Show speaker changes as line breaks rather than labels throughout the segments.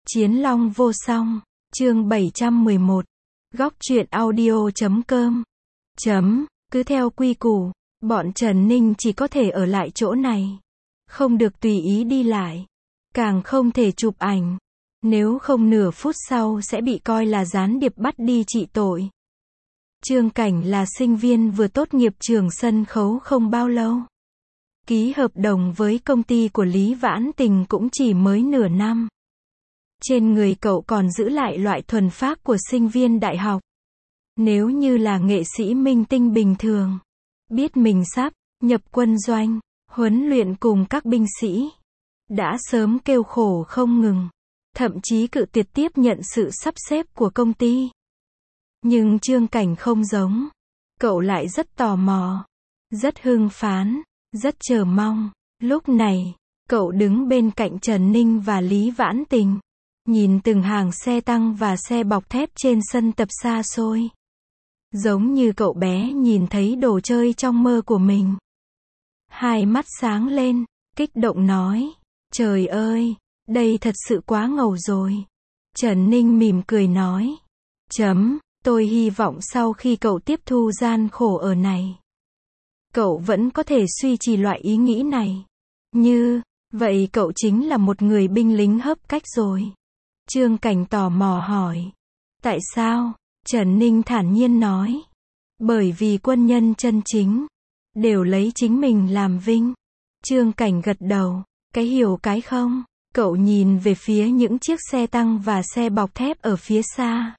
Chiến Long vô song, chương 711, góc truyện audio.com. Cứ theo quy củ, bọn Trần Ninh chỉ có thể ở lại chỗ này. Không được tùy ý đi lại. Càng không thể chụp ảnh. Nếu không nửa phút sau sẽ bị coi là gián điệp bắt đi trị tội. Trương Cảnh là sinh viên vừa tốt nghiệp trường sân khấu không bao lâu. Ký hợp đồng với công ty của Lý Vãn Tình cũng chỉ mới nửa năm. Trên người cậu còn giữ lại loại thuần phác của sinh viên đại học. Nếu như là nghệ sĩ minh tinh bình thường, biết mình sắp nhập quân doanh, huấn luyện cùng các binh sĩ, đã sớm kêu khổ không ngừng, thậm chí cự tuyệt tiếp nhận sự sắp xếp của công ty. Nhưng Trương Cảnh không giống. Cậu lại rất tò mò, rất hưng phấn, rất chờ mong. Lúc này, cậu đứng bên cạnh Trần Ninh và Lý Vãn Tình, nhìn từng hàng xe tăng và xe bọc thép trên sân tập xa xôi. Giống như cậu bé nhìn thấy đồ chơi trong mơ của mình. Hai mắt sáng lên, kích động nói, trời ơi, đây thật sự quá ngầu rồi. Trần Ninh mỉm cười nói, tôi hy vọng sau khi cậu tiếp thu gian khổ ở này, cậu vẫn có thể duy trì loại ý nghĩ này. Như vậy cậu chính là một người binh lính hấp cách rồi. Trương Cảnh tò mò hỏi, tại sao? Trần Ninh thản nhiên nói, bởi vì quân nhân chân chính đều lấy chính mình làm vinh. Trương Cảnh gật đầu, cái hiểu cái không. Cậu nhìn về phía những chiếc xe tăng và xe bọc thép ở phía xa,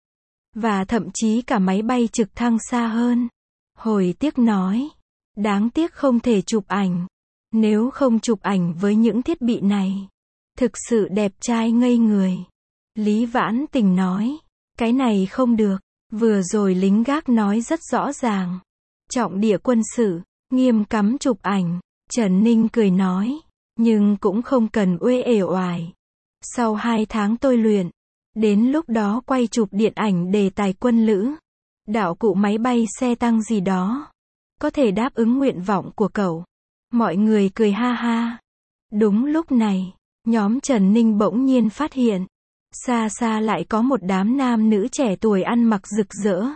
và thậm chí cả máy bay trực thăng xa hơn. Hồi tiếc nói, đáng tiếc không thể chụp ảnh. Nếu không chụp ảnh với những thiết bị này, thực sự đẹp trai ngây người. Lý Vãn Tình nói, cái này không được. Vừa rồi lính gác nói rất rõ ràng, trọng địa quân sự, nghiêm cấm chụp ảnh. Trần Ninh cười nói, nhưng cũng không cần uể oải. Sau 2 tháng tôi luyện, đến lúc đó quay chụp điện ảnh đề tài quân lữ, đạo cụ máy bay xe tăng gì đó, có thể đáp ứng nguyện vọng của cậu. Mọi người cười ha ha. Đúng lúc này, nhóm Trần Ninh bỗng nhiên phát hiện, xa xa lại có một đám nam nữ trẻ tuổi ăn mặc rực rỡ,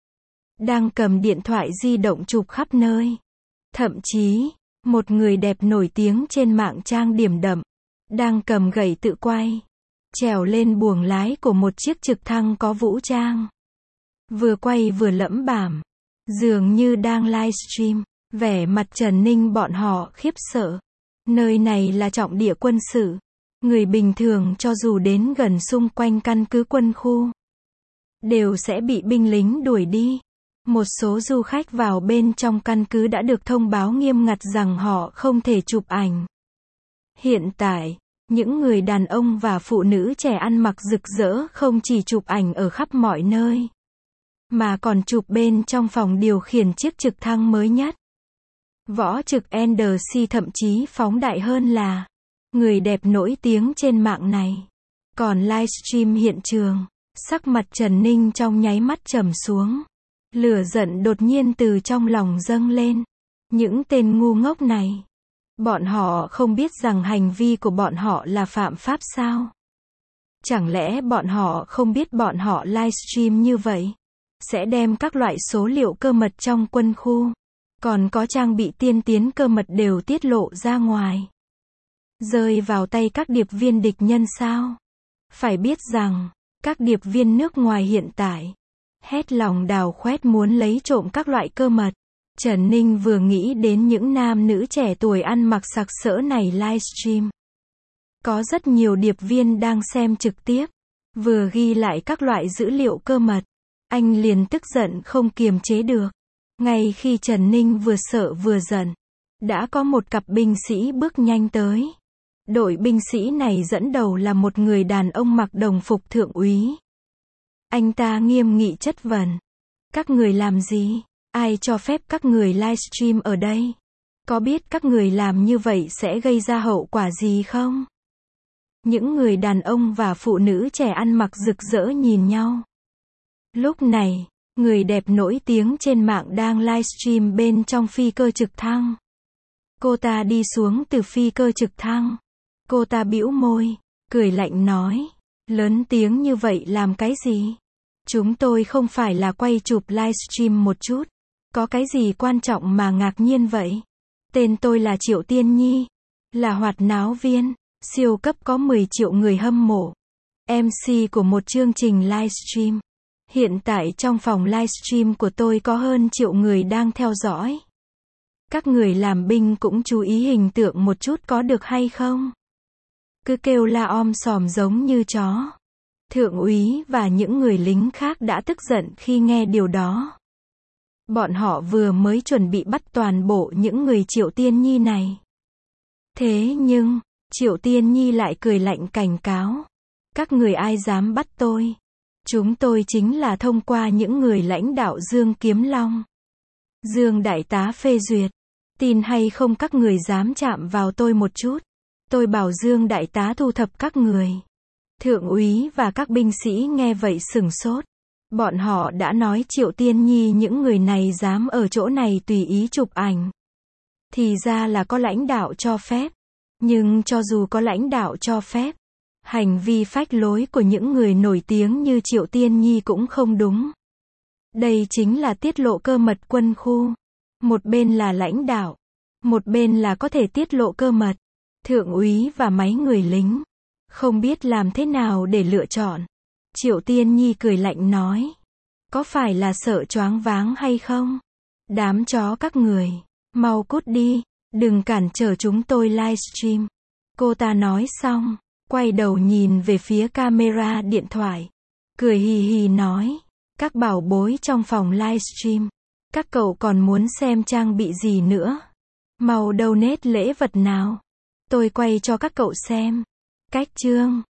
đang cầm điện thoại di động chụp khắp nơi. Thậm chí, một người đẹp nổi tiếng trên mạng trang điểm đậm, đang cầm gậy tự quay, trèo lên buồng lái của một chiếc trực thăng có vũ trang. Vừa quay vừa lẩm bẩm, dường như đang livestream. Vẻ mặt Trần Ninh bọn họ khiếp sợ. Nơi này là trọng địa quân sự. Người bình thường cho dù đến gần xung quanh căn cứ quân khu, đều sẽ bị binh lính đuổi đi. Một số du khách vào bên trong căn cứ đã được thông báo nghiêm ngặt rằng họ không thể chụp ảnh. Hiện tại, những người đàn ông và phụ nữ trẻ ăn mặc rực rỡ không chỉ chụp ảnh ở khắp mọi nơi, mà còn chụp bên trong phòng điều khiển chiếc trực thăng mới nhất. Võ trực NDC thậm chí phóng đại hơn là người đẹp nổi tiếng trên mạng này. Còn livestream hiện trường, sắc mặt Trần Ninh trong nháy mắt trầm xuống. Lửa giận đột nhiên từ trong lòng dâng lên. Những tên ngu ngốc này, bọn họ không biết rằng hành vi của bọn họ là phạm pháp sao? Chẳng lẽ bọn họ không biết bọn họ livestream như vậy sẽ đem các loại số liệu cơ mật trong quân khu, còn có trang bị tiên tiến cơ mật đều tiết lộ ra ngoài, rơi vào tay các điệp viên địch nhân sao? Phải biết rằng, các điệp viên nước ngoài hiện tại hết lòng đào khoét muốn lấy trộm các loại cơ mật. Trần Ninh vừa nghĩ đến những nam nữ trẻ tuổi ăn mặc sặc sỡ này livestream. Có rất nhiều điệp viên đang xem trực tiếp, vừa ghi lại các loại dữ liệu cơ mật. Anh liền tức giận không kiềm chế được. Ngay khi Trần Ninh vừa sợ vừa giận, đã có một cặp binh sĩ bước nhanh tới. Đội binh sĩ này dẫn đầu là một người đàn ông mặc đồng phục thượng úy. Anh ta nghiêm nghị chất vấn, các người làm gì? Ai cho phép các người livestream ở đây? Có biết các người làm như vậy sẽ gây ra hậu quả gì không? Những người đàn ông và phụ nữ trẻ ăn mặc rực rỡ nhìn nhau. Lúc này, người đẹp nổi tiếng trên mạng đang livestream bên trong phi cơ trực thăng. Cô ta đi xuống từ phi cơ trực thăng. Cô ta bĩu môi, cười lạnh nói, Lớn tiếng như vậy làm cái gì? Chúng tôi không phải là quay chụp livestream một chút. Có cái gì quan trọng mà ngạc nhiên vậy? Tên tôi là Triệu Tiên Nhi. Là hoạt náo viên. Siêu cấp có 10 triệu người hâm mộ. MC của một chương trình livestream. Hiện tại trong phòng livestream của tôi có hơn triệu người đang theo dõi. Các người làm binh cũng chú ý hình tượng một chút có được hay không? Cứ kêu la om sòm giống như chó. Thượng úy và những người lính khác đã tức giận khi nghe điều đó. Bọn họ vừa mới chuẩn bị bắt toàn bộ những người Triệu Tiên Nhi này. Thế nhưng, Triệu Tiên Nhi lại cười lạnh cảnh cáo. Các người ai dám bắt tôi? Chúng tôi chính là thông qua những người lãnh đạo Dương Kiếm Long. Dương đại tá phê duyệt. Tin hay không các người dám chạm vào tôi một chút. Tôi bảo Dương đại tá thu thập các người. Thượng úy và các binh sĩ nghe vậy sửng sốt. Bọn họ đã nói Triệu Tiên Nhi những người này dám ở chỗ này tùy ý chụp ảnh. Thì ra là có lãnh đạo cho phép. Nhưng cho dù có lãnh đạo cho phép, hành vi phách lối của những người nổi tiếng như Triệu Tiên Nhi cũng không đúng. Đây chính là tiết lộ cơ mật quân khu. Một bên là lãnh đạo, một bên là có thể tiết lộ cơ mật. Thượng úy và mấy người lính không biết làm thế nào để lựa chọn. Triệu Tiên Nhi cười lạnh nói. Có phải là sợ choáng váng hay không? Đám chó các người, mau cút đi, đừng cản trở chúng tôi livestream. Cô ta nói xong, quay đầu nhìn về phía camera điện thoại. Cười hì hì nói. Các bảo bối trong phòng livestream. Các cậu còn muốn xem trang bị gì nữa? Mau donate lễ vật nào. Tôi quay cho các cậu xem. Cách chương